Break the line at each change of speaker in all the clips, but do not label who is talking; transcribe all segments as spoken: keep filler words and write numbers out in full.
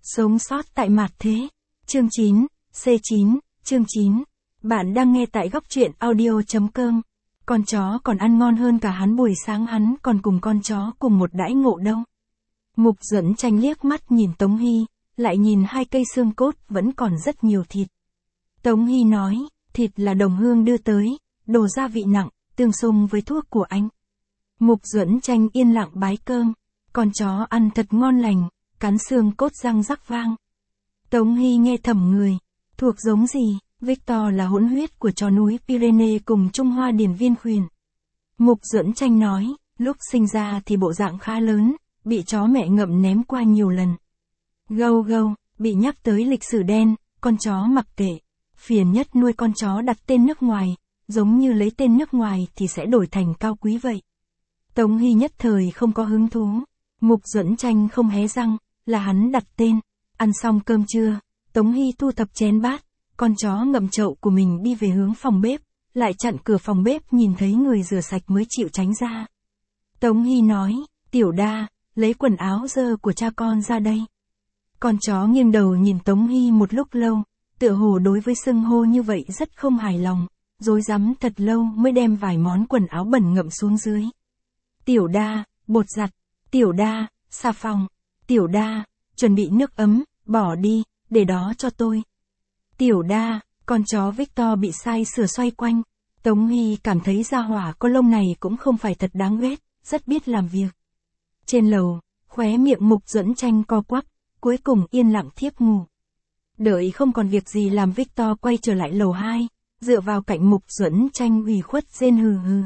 Sống sót tại mạt thế. Chương chín, C chín, chương chín. Bạn đang nghe tại góc truyện audio.com. Con chó còn ăn ngon hơn cả hắn, buổi sáng hắn còn cùng con chó cùng một đãi ngộ đâu. Mục Duẫn Tranh liếc mắt nhìn Tống Hy, lại nhìn hai cây xương cốt vẫn còn rất nhiều thịt. Tống Hy nói, thịt là đồng hương đưa tới, đồ gia vị nặng, tương xung với thuốc của anh. Mục Duẫn Tranh yên lặng bái cơm, con chó ăn thật ngon lành, cắn xương cốt răng rắc vang. Tống Hy nghe thầm người, thuộc giống gì? Victor là hỗn huyết của chó núi Pyrenees cùng Trung Hoa điển viên khuyển. Mục Duẫn Tranh nói, lúc sinh ra thì bộ dạng khá lớn, bị chó mẹ ngậm ném qua nhiều lần. Gâu gâu, bị nhắc tới lịch sử đen, con chó mặc kệ. Phiền nhất nuôi con chó đặt tên nước ngoài, giống như lấy tên nước ngoài thì sẽ đổi thành cao quý vậy. Tống Hy nhất thời không có hứng thú. Mục Duẫn Tranh không hé răng, là hắn đặt tên. Ăn xong cơm trưa, Tống Hy thu thập chén bát, con chó ngậm chậu của mình đi về hướng phòng bếp, lại chặn cửa phòng bếp nhìn thấy người rửa sạch mới chịu tránh ra. Tống Hy nói, Tiểu Đa, lấy quần áo dơ của cha con ra đây. Con chó nghiêng đầu nhìn Tống Hy một lúc lâu, tựa hồ đối với xưng hô như vậy rất không hài lòng, rối rắm thật lâu mới đem vài món quần áo bẩn ngậm xuống dưới. Tiểu Đa, bột giặt, Tiểu Đa, xà phòng, Tiểu Đa, chuẩn bị nước ấm, bỏ đi, để đó cho tôi. Tiểu Đa, con chó Victor bị sai sửa xoay quanh. Tống Hy cảm thấy gia hỏa có lông này cũng không phải thật đáng ghét, rất biết làm việc. Trên lầu, khóe miệng Mục Duẫn Tranh co quắp, cuối cùng yên lặng thiếp ngủ. Đợi không còn việc gì làm, Victor quay trở lại lầu hai, dựa vào cạnh Mục Duẫn Tranh ủy khuất rên hừ hừ.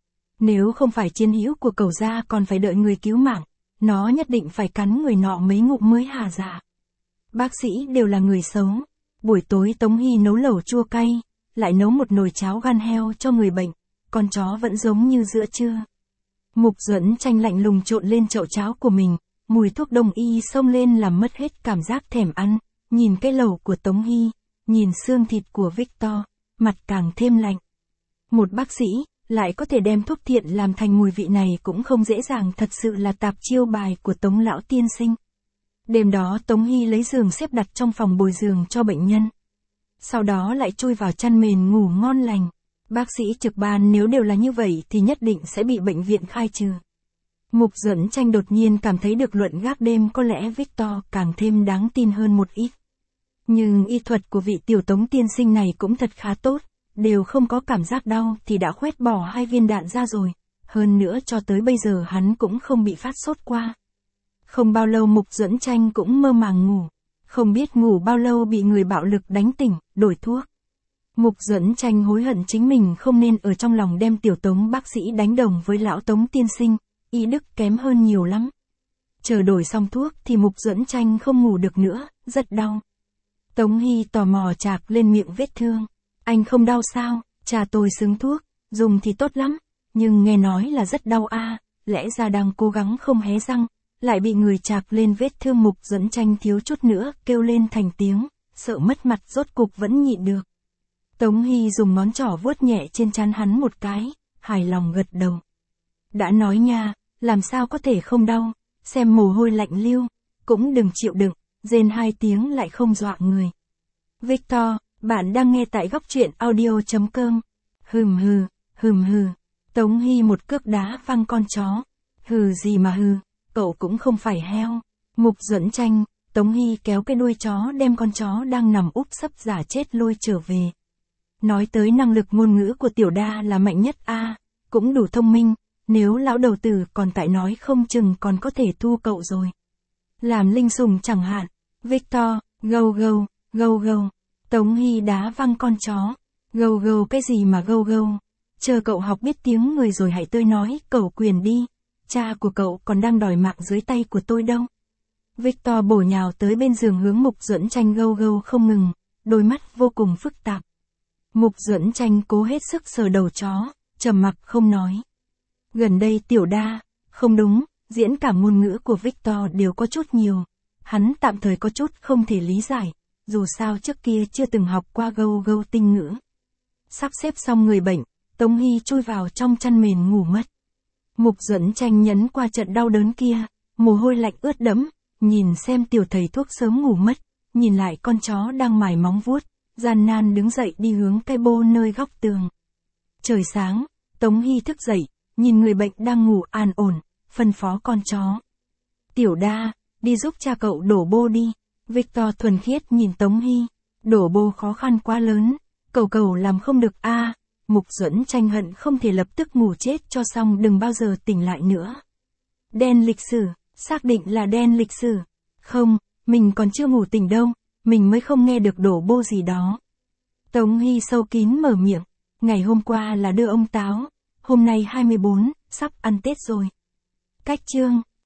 Nếu không phải chiến hữu của cậu gia còn phải đợi người cứu mạng, nó nhất định phải cắn người nọ mấy ngụm mới hà dạ. Bác sĩ đều là người xấu. Buổi tối Tống Hy nấu lẩu chua cay, lại nấu một nồi cháo gan heo cho người bệnh, con chó vẫn giống như giữa trưa. Mục Duẫn Tranh lạnh lùng trộn lên chậu cháo của mình, mùi thuốc đông y xông lên làm mất hết cảm giác thèm ăn, nhìn cái lẩu của Tống Hy, nhìn xương thịt của Victor, mặt càng thêm lạnh. Một bác sĩ, lại có thể đem thuốc thiện làm thành mùi vị này cũng không dễ dàng, thật sự là tạp chiêu bài của Tống lão tiên sinh. Đêm đó Tống Hy lấy giường xếp đặt trong phòng bồi giường cho bệnh nhân. Sau đó lại chui vào chăn mền ngủ ngon lành. Bác sĩ trực ban nếu đều là như vậy thì nhất định sẽ bị bệnh viện khai trừ. Mục Duẫn Tranh đột nhiên cảm thấy được luận gác đêm có lẽ Victor càng thêm đáng tin hơn một ít. Nhưng y thuật của vị tiểu Tống tiên sinh này cũng thật khá tốt, đều không có cảm giác đau thì đã khoét bỏ hai viên đạn ra rồi. Hơn nữa cho tới bây giờ hắn cũng không bị phát sốt qua. Không bao lâu Mục Duẫn Tranh cũng mơ màng ngủ, không biết ngủ bao lâu bị người bạo lực đánh tỉnh, đổi thuốc. Mục Duẫn Tranh hối hận chính mình không nên ở trong lòng đem tiểu Tống bác sĩ đánh đồng với lão Tống tiên sinh, y đức kém hơn nhiều lắm. Chờ đổi xong thuốc thì Mục Duẫn Tranh không ngủ được nữa, rất đau. Tống Hy tò mò chạc lên miệng vết thương. Anh không đau sao? Cha tôi xứng thuốc, dùng thì tốt lắm, nhưng nghe nói là rất đau a. À, lẽ ra đang cố gắng không hé răng, lại bị người chạc lên vết thương. Mục Duẫn Tranh thiếu chút nữa kêu lên thành tiếng, sợ mất mặt rốt cục vẫn nhịn được. Tống Hy dùng ngón trỏ vuốt nhẹ trên trán hắn một cái, hài lòng gật đầu. Đã nói nha, làm sao có thể không đau, xem mồ hôi lạnh lưu, cũng đừng chịu đựng, rên hai tiếng lại không dọa người. Victor, bạn đang nghe tại góc truyện audio.com. Hừm hừ, hừm hừ. Tống Hy một cước đá văng con chó. Hừ gì mà hừ, cậu cũng không phải heo. Mục Duẫn Tranh, Tống Hy kéo cái đuôi chó đem con chó đang nằm úp sấp giả chết lôi trở về. Nói tới năng lực ngôn ngữ của Tiểu Đa là mạnh nhất a, à, cũng đủ thông minh, nếu lão đầu tử còn tại nói không chừng còn có thể thu cậu rồi. Làm linh sủng chẳng hạn. Victor, gâu gâu, gâu gâu. Tống Hy đá văng con chó. Gâu gâu cái gì mà gâu gâu? Chờ cậu học biết tiếng người rồi hãy tươi nói cẩu quyền đi. Cha của cậu còn đang đòi mạng dưới tay của tôi đâu. Victor bổ nhào tới bên giường hướng Mục Duẫn Tranh gâu gâu không ngừng, đôi mắt vô cùng phức tạp. Mục Duẫn Tranh cố hết sức sờ đầu chó, trầm mặc không nói. Gần đây Tiểu Đa, không đúng, diễn cảm ngôn ngữ của Victor đều có chút nhiều. Hắn tạm thời có chút không thể lý giải, dù sao trước kia chưa từng học qua gâu gâu tinh ngữ. Sắp xếp xong người bệnh, Tống Hy chui vào trong chăn mền ngủ mất. Mục Duẫn Tranh nhấn qua trận đau đớn kia, mồ hôi lạnh ướt đẫm, Nhìn xem tiểu thầy thuốc sớm ngủ mất, nhìn lại con chó đang mải móng vuốt, gian nan đứng dậy đi hướng cây bô nơi góc tường. Trời sáng, Tống Hy thức dậy, nhìn người bệnh đang ngủ an ổn, phân phó con chó. Tiểu Đa, đi giúp cha cậu đổ bô đi. Victor thuần khiết nhìn Tống Hy, đổ bô khó khăn quá lớn, cậu cậu làm không được a. À, Mục Duẫn tranh hận không thể lập tức ngủ chết cho xong đừng bao giờ tỉnh lại nữa. Đen lịch sử, xác định là đen lịch sử. Không, mình còn chưa ngủ tỉnh đâu, mình mới không nghe được đổ bô gì đó. Tống Hy sâu kín mở miệng, ngày hôm qua là đưa ông táo, hôm nay hai mươi bốn, sắp ăn Tết rồi. Cách chương